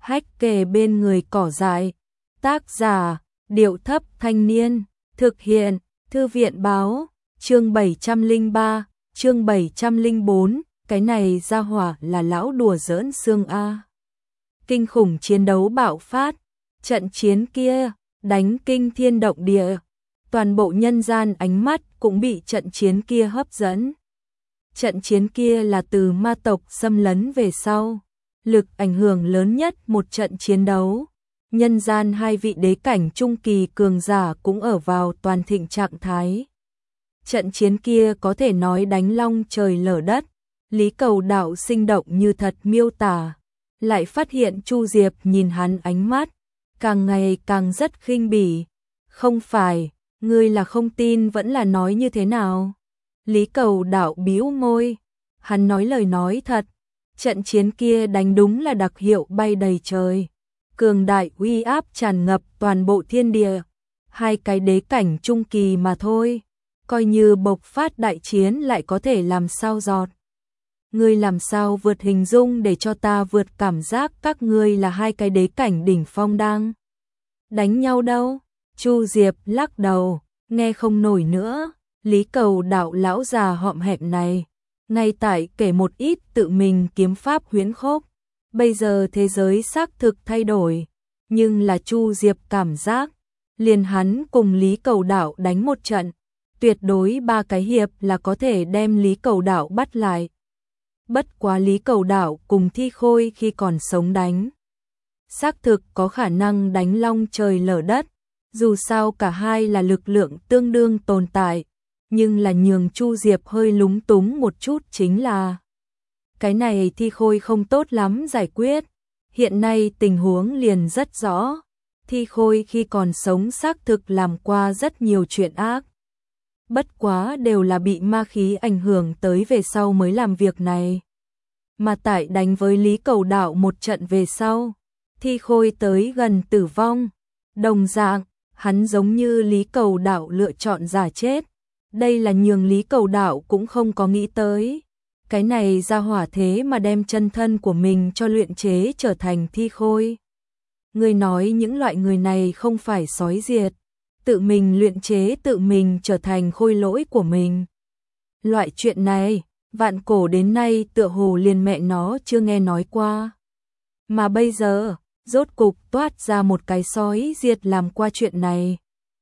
hách kề bên người cỏ dại. Tác giả, Điệu Thấp Thanh Niên. Thực hiện, Thư viện Báo. Chương 703, chương 704. Cái này ra hỏa là lão đùa giỡn xương a. Kinh khủng chiến đấu bạo phát. Trận chiến kia, đánh kinh thiên động địa. Toàn bộ nhân gian ánh mắt cũng bị trận chiến kia hấp dẫn. Trận chiến kia là từ ma tộc xâm lấn về sau. Lực ảnh hưởng lớn nhất một trận chiến đấu. Nhân gian hai vị đế cảnh trung kỳ cường giả cũng ở vào toàn thịnh trạng thái. Trận chiến kia có thể nói đánh long trời lở đất. Lý Cầu Đạo sinh động như thật miêu tả. Lại phát hiện Chu Diệp nhìn hắn ánh mắt càng ngày càng rất khinh bỉ. Không phải, ngươi là không tin vẫn là nói như thế nào? Lý Cầu Đạo bĩu môi. Hắn nói lời nói thật. Trận chiến kia đánh đúng là đặc hiệu bay đầy trời. Cường đại uy áp tràn ngập toàn bộ thiên địa. Hai cái đế cảnh trung kỳ mà thôi. Coi như bộc phát đại chiến lại có thể làm sao giọt. Ngươi làm sao vượt hình dung để cho ta vượt cảm giác các ngươi là hai cái đế cảnh đỉnh phong đang đánh nhau đâu? Chu Diệp lắc đầu, nghe không nổi nữa. Lý Cầu Đạo lão già hõm hẹm này, ngay tại kể một ít tự mình kiếm pháp huyễn khốc. Bây giờ thế giới xác thực thay đổi, nhưng là Chu Diệp cảm giác, liền hắn cùng Lý Cầu Đạo đánh một trận, tuyệt đối 3 cái hiệp là có thể đem Lý Cầu Đạo bắt lại. Bất quá Lý Cầu Đạo cùng Thi Khôi khi còn sống đánh, xác thực có khả năng đánh long trời lở đất, dù sao cả hai là lực lượng tương đương tồn tại, nhưng là nhường Chu Diệp hơi lúng túng một chút chính là cái này Thi Khôi không tốt lắm giải quyết. Hiện nay tình huống liền rất rõ. Thi Khôi khi còn sống xác thực làm qua rất nhiều chuyện ác. Bất quá đều là bị ma khí ảnh hưởng tới về sau mới làm việc này. Mà tại đánh với Lý Cầu Đạo một trận về sau, Thi Khôi tới gần tử vong. Đồng dạng, hắn giống như Lý Cầu Đạo lựa chọn giả chết. Đây là nhường Lý Cầu Đạo cũng không có nghĩ tới. Cái này ra hỏa thế mà đem chân thân của mình cho luyện chế trở thành Thi Khôi. Người nói những loại người này không phải sói diệt, tự mình luyện chế tự mình trở thành khôi lỗi của mình. Loại chuyện này, vạn cổ đến nay tựa hồ liền mẹ nó chưa nghe nói qua. Mà bây giờ, rốt cục toát ra một cái sói diệt làm qua chuyện này.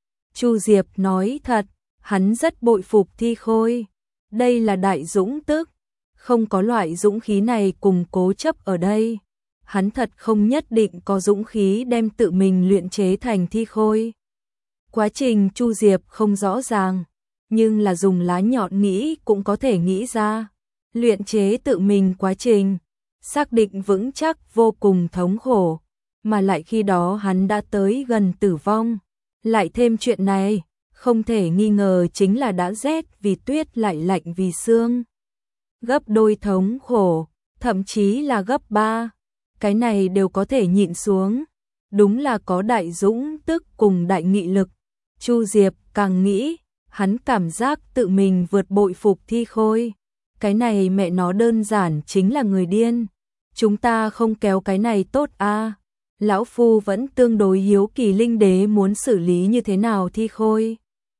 Chu Diệp nói thật, hắn rất bội phục Thi Khôi. Đây là đại dũng tức. Không có loại dũng khí này cùng cố chấp ở đây. Hắn thật không nhất định có dũng khí đem tự mình luyện chế thành Thi Khôi. Quá trình Chu Diệp không rõ ràng, nhưng là dùng lá nhọn nghĩ cũng có thể nghĩ ra. Luyện chế tự mình quá trình, xác định vững chắc vô cùng thống khổ, mà lại khi đó hắn đã tới gần tử vong. Lại thêm chuyện này, không thể nghi ngờ chính là đã rét vì tuyết lại lạnh vì sương. Gấp đôi thống khổ, thậm chí là gấp 3, cái này đều có thể nhịn xuống. Đúng là có đại dũng tức cùng đại nghị lực. Chu Diệp càng nghĩ, hắn cảm giác tự mình vượt bội phục Thi Khôi. Cái này mẹ nó đơn giản chính là người điên. Chúng ta không kéo cái này tốt a. Lão Phu vẫn tương đối hiếu kỳ Linh Đế muốn xử lý như thế nào Thi Khôi.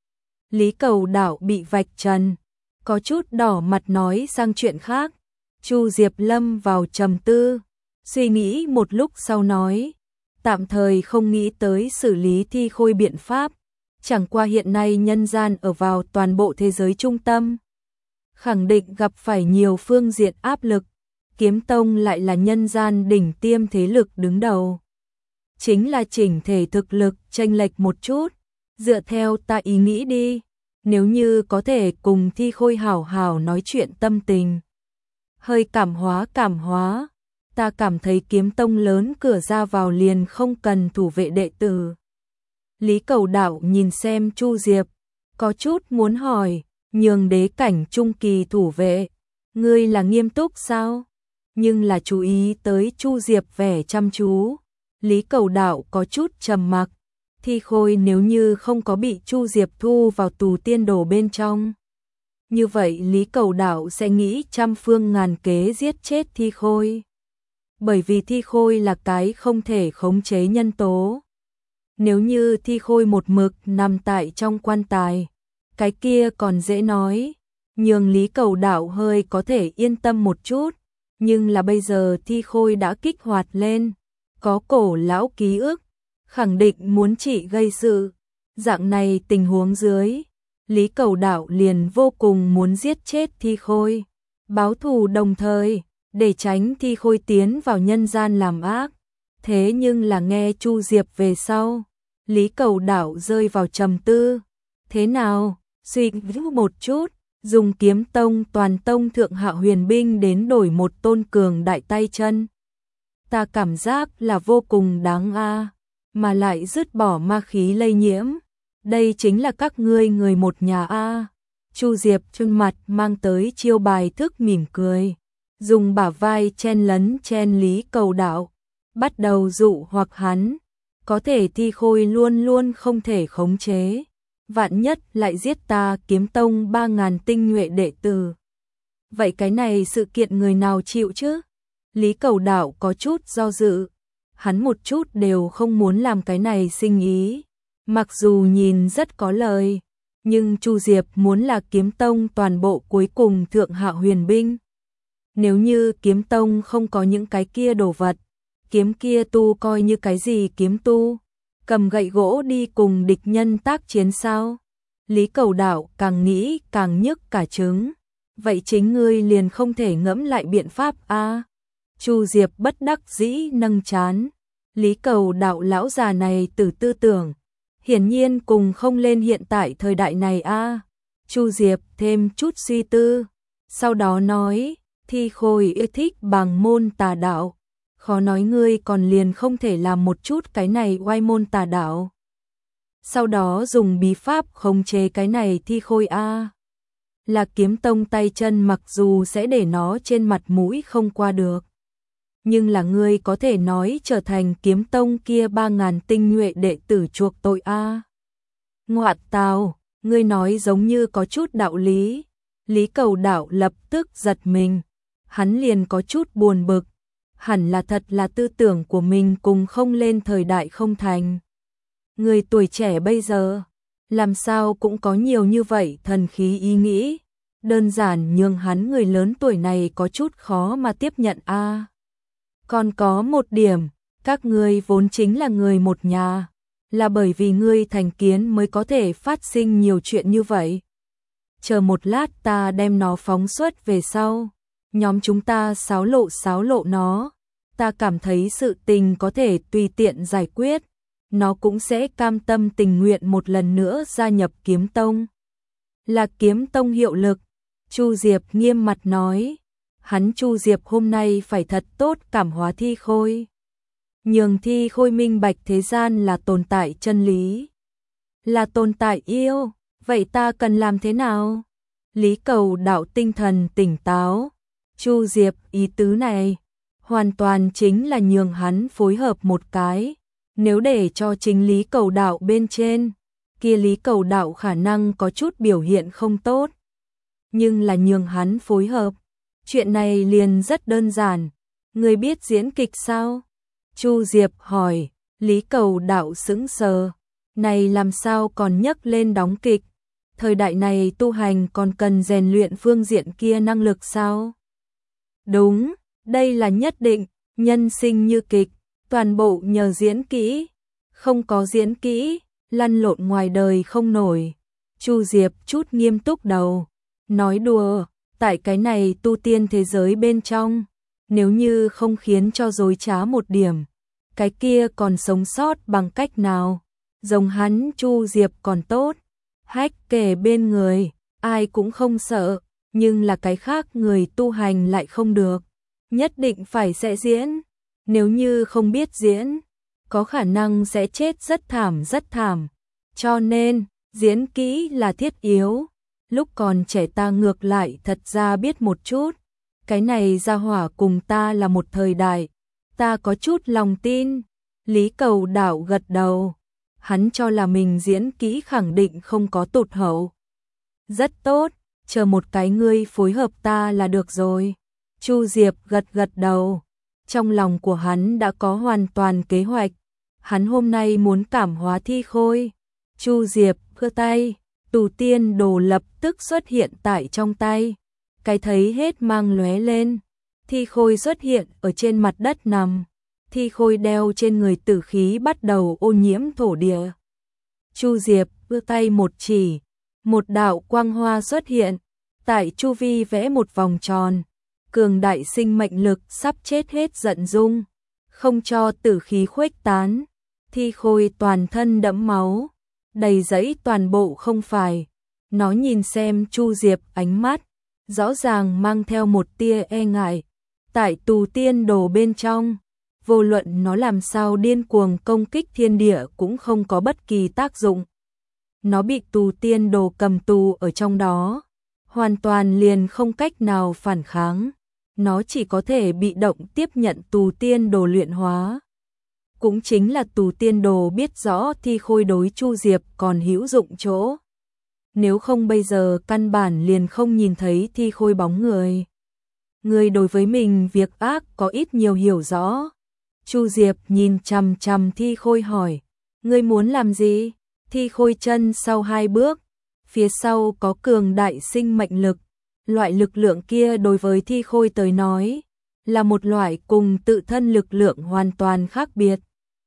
Lý Cầu Đạo bị vạch trần, có chút đỏ mặt nói sang chuyện khác. Chu Diệp lâm vào trầm tư, suy nghĩ một lúc sau nói, tạm thời không nghĩ tới xử lý Thi Khôi biện pháp. Chẳng qua hiện nay nhân gian ở vào toàn bộ thế giới trung tâm, khẳng định gặp phải nhiều phương diện áp lực. Kiếm Tông lại là nhân gian đỉnh tiêm thế lực đứng đầu. Chính là chỉnh thể thực lực chênh lệch một chút. Dựa theo ta ý nghĩ đi, nếu như có thể cùng Thi Khôi hảo hảo nói chuyện tâm tình, hơi cảm hóa, ta cảm thấy Kiếm Tông lớn cửa ra vào liền không cần thủ vệ đệ tử. Lý Cầu Đạo nhìn xem Chu Diệp, có chút muốn hỏi, nhường đế cảnh trung kỳ thủ vệ, ngươi là nghiêm túc sao? Nhưng là chú ý tới Chu Diệp vẻ chăm chú. Lý Cầu Đạo có chút trầm mặc. Thi Khôi nếu như không có bị Chu Diệp thu vào tù tiên đồ bên trong, như vậy Lý Cầu Đạo sẽ nghĩ trăm phương ngàn kế giết chết Thi Khôi. bởi vì thi khôi là cái không thể khống chế nhân tố. Nếu như thi khôi một mực nằm tại trong quan tài, cái kia còn dễ nói, nhường Lý Cầu Đạo hơi có thể yên tâm một chút, nhưng là bây giờ thi khôi đã kích hoạt lên, có cổ lão ký ức, khẳng định muốn chị gây sự. Dạng này tình huống dưới, Lý Cầu Đạo liền vô cùng muốn giết chết thi khôi, báo thù đồng thời, để tránh thi khôi tiến vào nhân gian làm ác. Thế nhưng là nghe Chu Diệp về sau, Lý Cầu Đạo rơi vào trầm tư. Thế nào, suy nghĩ một chút, dùng Kiếm Tông toàn tông thượng hạ huyền binh đến đổi một tôn cường đại tay chân. Ta cảm giác là vô cùng đáng mà lại dứt bỏ ma khí lây nhiễm. Đây chính là các ngươi người một nhà Chu Diệp trên mặt mang tới chiêu bài thức mỉm cười, dùng bả vai chen Lý Cầu Đạo, bắt đầu dụ hoặc hắn, có thể thi khôi luôn luôn không thể khống chế. Vạn nhất lại giết ta Kiếm Tông 3.000 tinh nhuệ đệ tử. Vậy cái này sự kiện người nào chịu chứ? Lý Cầu Đạo có chút do dự, hắn một chút đều không muốn làm cái này sinh ý. Mặc dù nhìn rất có lời, nhưng Chu Diệp muốn là Kiếm Tông toàn bộ cuối cùng thượng hạ huyền binh. Nếu như Kiếm Tông không có những cái kia đồ vật, kiếm kia tu coi như cái gì kiếm tu, cầm gậy gỗ đi cùng địch nhân tác chiến sao? Lý Cầu Đạo càng nghĩ càng nhức cả trứng. Vậy chính ngươi liền không thể ngẫm lại biện pháp Chu Diệp bất đắc dĩ nâng trán. Lý Cầu Đạo lão già này từ tư tưởng, hiển nhiên cùng không lên hiện tại thời đại này Chu Diệp thêm chút suy tư, sau đó nói, thi khôi yêu thích bằng môn tà đạo. Khó nói ngươi còn liền không thể làm một chút cái này oai môn tà đạo. Sau đó dùng bí pháp khống chế cái này thi khôi Là Kiếm Tông tay chân mặc dù sẽ để nó trên mặt mũi không qua được. Nhưng là ngươi có thể nói trở thành Kiếm Tông kia 3.000 tinh nhuệ đệ tử chuộc tội Ngoạt tào, ngươi nói giống như có chút đạo lý. Lý Cầu Đạo lập tức giật mình. Hắn liền có chút buồn bực. Hẳn là thật là tư tưởng của mình cùng không lên thời đại không thành. Người tuổi trẻ bây giờ, làm sao cũng có nhiều như vậy thần khí ý nghĩ. Đơn giản nhường hắn người lớn tuổi này có chút khó mà tiếp nhận Còn có một điểm, các ngươi vốn chính là người một nhà, là bởi vì ngươi thành kiến mới có thể phát sinh nhiều chuyện như vậy. Chờ một lát ta đem nó phóng xuất về sau, nhóm chúng ta xáo lộ nó, ta cảm thấy sự tình có thể tùy tiện giải quyết, nó cũng sẽ cam tâm tình nguyện một lần nữa gia nhập Kiếm Tông. Là Kiếm Tông hiệu lực, Chu Diệp nghiêm mặt nói. Hắn Chu Diệp hôm nay phải thật tốt cảm hóa thi khôi. Nhường thi khôi minh bạch thế gian là tồn tại chân lý. Là tồn tại yêu, vậy ta cần làm thế nào? Lý Cầu Đạo tinh thần tỉnh táo. Chu Diệp ý tứ này, hoàn toàn chính là nhường hắn phối hợp một cái. Nếu để cho chính Lý Cầu Đạo bên trên, kia Lý Cầu Đạo khả năng có chút biểu hiện không tốt. Nhưng là nhường hắn phối hợp. Chuyện này liền rất đơn giản. Người biết diễn kịch sao? Chu Diệp hỏi. Lý Cầu Đạo sững sờ. Này làm sao còn nhấc lên đóng kịch? Thời đại này tu hành còn cần rèn luyện phương diện kia năng lực sao? Đúng, đây là nhất định. Nhân sinh như kịch, toàn bộ nhờ diễn kỹ. Không có diễn kỹ, lăn lộn ngoài đời không nổi. Chu Diệp chút nghiêm túc đầu. Nói đùa. Tại cái này tu tiên thế giới bên trong, nếu như không khiến cho dối trá một điểm, cái kia còn sống sót bằng cách nào? Giống hắn Chu Diệp còn tốt, hách kề bên người, ai cũng không sợ, nhưng là cái khác người tu hành lại không được, nhất định phải sẽ diễn, nếu như không biết diễn, có khả năng sẽ chết rất thảm, cho nên, diễn kỹ là thiết yếu. Lúc còn trẻ ta ngược lại thật ra biết một chút, cái này gia hỏa cùng ta là một thời đại, ta có chút lòng tin. Lý Cầu Đạo gật đầu, hắn cho là mình diễn kỹ khẳng định không có tụt hậu. Rất tốt, chờ một cái ngươi phối hợp ta là được rồi. Chu Diệp gật đầu, Trong lòng của hắn đã có hoàn toàn kế hoạch. Hắn hôm nay muốn cảm hóa Thi Khôi. Chu Diệp khơ tay, tù tiên đồ lập tức xuất hiện tại trong tay. Cái thấy hết mang lóe lên. Thi Khôi xuất hiện ở trên mặt đất nằm. Thi Khôi đeo trên người tử khí bắt đầu ô nhiễm thổ địa. Chu Diệp đưa tay một chỉ, một đạo quang hoa xuất hiện, tại chu vi vẽ một vòng tròn, cường đại sinh mệnh lực sắp chết hết giận dung, không cho tử khí khuếch tán. Thi Khôi toàn thân đẫm máu, đầy dẫy toàn bộ không phải. Nó nhìn xem Chu Diệp ánh mắt, rõ ràng mang theo một tia e ngại. Tại tù tiên đồ bên trong, vô luận nó làm sao điên cuồng công kích thiên địa cũng không có bất kỳ tác dụng. Nó bị tù tiên đồ cầm tù ở trong đó, hoàn toàn liền không cách nào phản kháng. Nó chỉ có thể bị động tiếp nhận tù tiên đồ luyện hóa. Cũng chính là tù tiên đồ biết rõ Thi Khôi đối Chu Diệp còn hữu dụng chỗ. Nếu không bây giờ căn bản liền không nhìn thấy Thi Khôi bóng người. Người đối với mình việc ác có ít nhiều hiểu rõ. Chu Diệp nhìn chằm chằm Thi Khôi hỏi, ngươi muốn làm gì? Thi Khôi chân sau 2 bước, phía sau có cường đại sinh mệnh lực. Loại lực lượng kia đối với Thi Khôi tới nói, là một loại cùng tự thân lực lượng hoàn toàn khác biệt.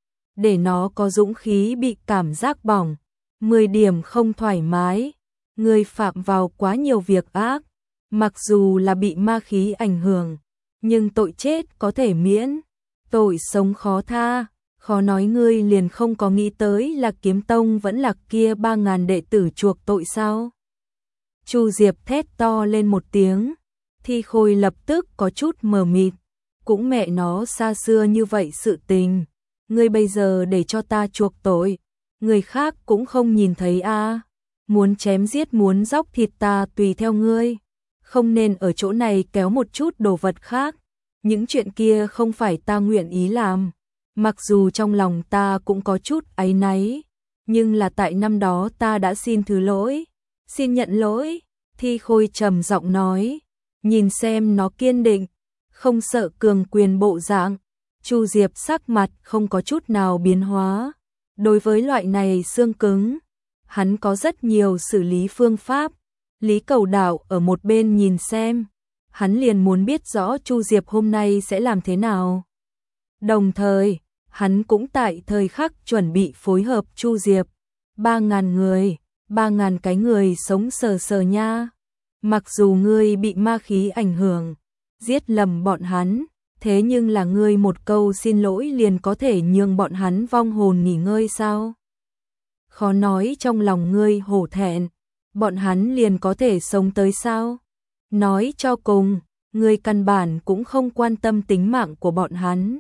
Để nó có dũng khí bị cảm giác bỏng, 10 điểm không thoải mái. Người phạm vào quá nhiều việc ác, mặc dù là bị ma khí ảnh hưởng, nhưng tội chết có thể miễn, tội sống khó tha. Khó nói ngươi liền không có nghĩ tới là Kiếm Tông vẫn là kia 3.000 đệ tử chuộc tội sao? Chu Diệp thét to lên một tiếng, Thi Khôi lập tức có chút mờ mịt, cũng mẹ nó xa xưa như vậy sự tình, ngươi bây giờ để cho ta chuộc tội, người khác cũng không nhìn thấy a. Muốn chém giết muốn dóc thịt ta tùy theo ngươi, không nên ở chỗ này kéo một chút đồ vật khác, những chuyện kia không phải ta nguyện ý làm. Mặc dù trong lòng ta cũng có chút áy náy, nhưng là tại năm đó ta đã xin thứ lỗi, xin nhận lỗi. Thi Khôi trầm giọng nói, nhìn xem nó kiên định, không sợ cường quyền bộ dạng. Chu Diệp sắc mặt không có chút nào biến hóa. Đối với loại này xương cứng, hắn có rất nhiều xử lý phương pháp. Lý Cầu Đạo ở một bên nhìn xem, hắn liền muốn biết rõ Chu Diệp hôm nay sẽ làm thế nào. Đồng thời, hắn cũng tại thời khắc chuẩn bị phối hợp Chu Diệp. 3.000 người, 3.000 cái người sống sờ sờ nha. Mặc dù ngươi bị ma khí ảnh hưởng, giết lầm bọn hắn, thế nhưng là ngươi một câu xin lỗi liền có thể nhường bọn hắn vong hồn nghỉ ngơi sao? Khó nói trong lòng ngươi hổ thẹn, bọn hắn liền có thể sống tới sao? Nói cho cùng, ngươi căn bản cũng không quan tâm tính mạng của bọn hắn.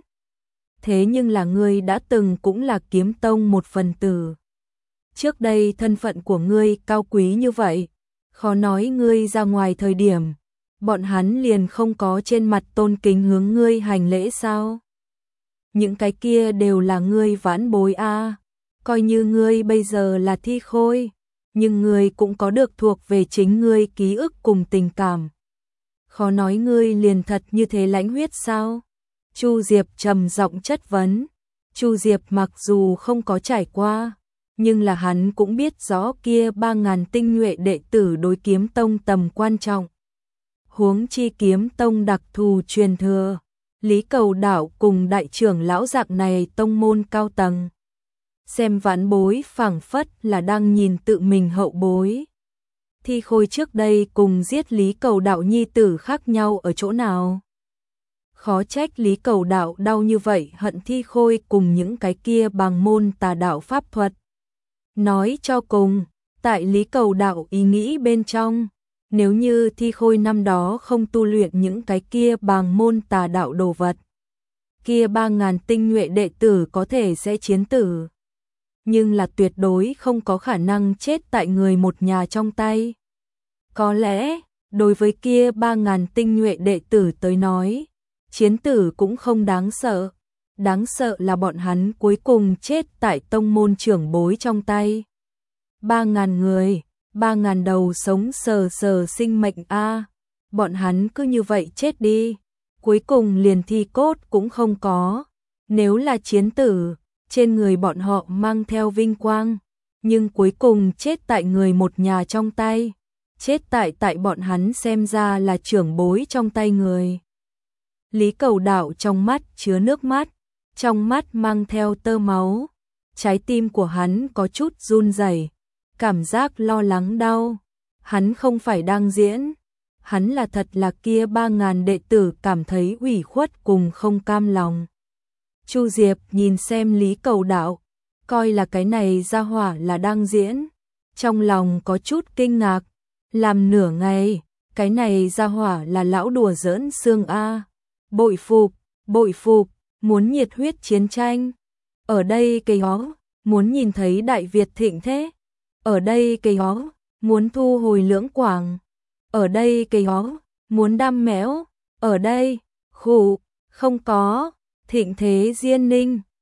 Thế nhưng là ngươi đã từng cũng là Kiếm Tông một phần tử. Trước đây thân phận của ngươi cao quý như vậy, khó nói ngươi ra ngoài thời điểm, bọn hắn liền không có trên mặt tôn kính hướng ngươi hành lễ sao? Những cái kia đều là ngươi vãn bối a. Coi như ngươi bây giờ là Thi Khôi, nhưng ngươi cũng có được thuộc về chính ngươi ký ức cùng tình cảm. Khó nói ngươi liền thật như thế lãnh huyết sao? Chu Diệp trầm giọng chất vấn. Chu Diệp mặc dù không có trải qua, nhưng là hắn cũng biết rõ kia 3.000 tinh nhuệ đệ tử đối Kiếm Tông tầm quan trọng. Huống chi Kiếm Tông đặc thù truyền thừa, Lý Cầu Đạo cùng đại trưởng lão dạng này tông môn cao tầng. Xem vãn bối phảng phất là đang nhìn tự mình hậu bối. Thi Khôi trước đây cùng giết Lý Cầu Đạo nhi tử khác nhau ở chỗ nào? Khó trách Lý Cầu Đạo đau như vậy hận Thi Khôi cùng những cái kia bằng môn tà đạo pháp thuật. Nói cho cùng, tại Lý Cầu Đạo ý nghĩ bên trong, nếu như Thi Khôi năm đó không tu luyện những cái kia bằng môn tà đạo đồ vật, kia 3.000 tinh nhuệ đệ tử có thể sẽ chiến tử. Nhưng là tuyệt đối không có khả năng chết tại người một nhà trong tay. Có lẽ, đối với kia 3.000 tinh nhuệ đệ tử tới nói, chiến tử cũng không đáng sợ. Đáng sợ là bọn hắn cuối cùng chết tại tông môn trưởng bối trong tay. 3.000 người, 3.000 đầu sống sờ sờ sinh mệnh a. Bọn hắn cứ như vậy chết đi. cuối cùng liền thi cốt cũng không có. Nếu là chiến tử, trên người bọn họ mang theo vinh quang, nhưng cuối cùng chết tại người một nhà trong tay, chết tại bọn hắn xem ra là trưởng bối trong tay người. Lý Cầu Đạo trong mắt chứa nước mắt, trong mắt mang theo tơ máu, trái tim của hắn có chút run rẩy, cảm giác lo lắng đau. Hắn không phải đang diễn, hắn là thật là kia 3.000 đệ tử cảm thấy ủy khuất cùng không cam lòng. Chu Diệp nhìn xem Lý Cầu Đạo, coi là cái này ra hỏa là đang diễn, trong lòng có chút kinh ngạc, làm nửa ngày, cái này ra hỏa là lão đùa giỡn xương a. Bội phục, muốn nhiệt huyết chiến tranh. Ở đây cây ó, muốn nhìn thấy Đại Việt thịnh thế. Ở đây cây ó, muốn thu hồi Lưỡng Quảng. Ở đây cây ó, muốn đam mẽo. Ở đây, khụ, không có, thịnh thế Diên Ninh.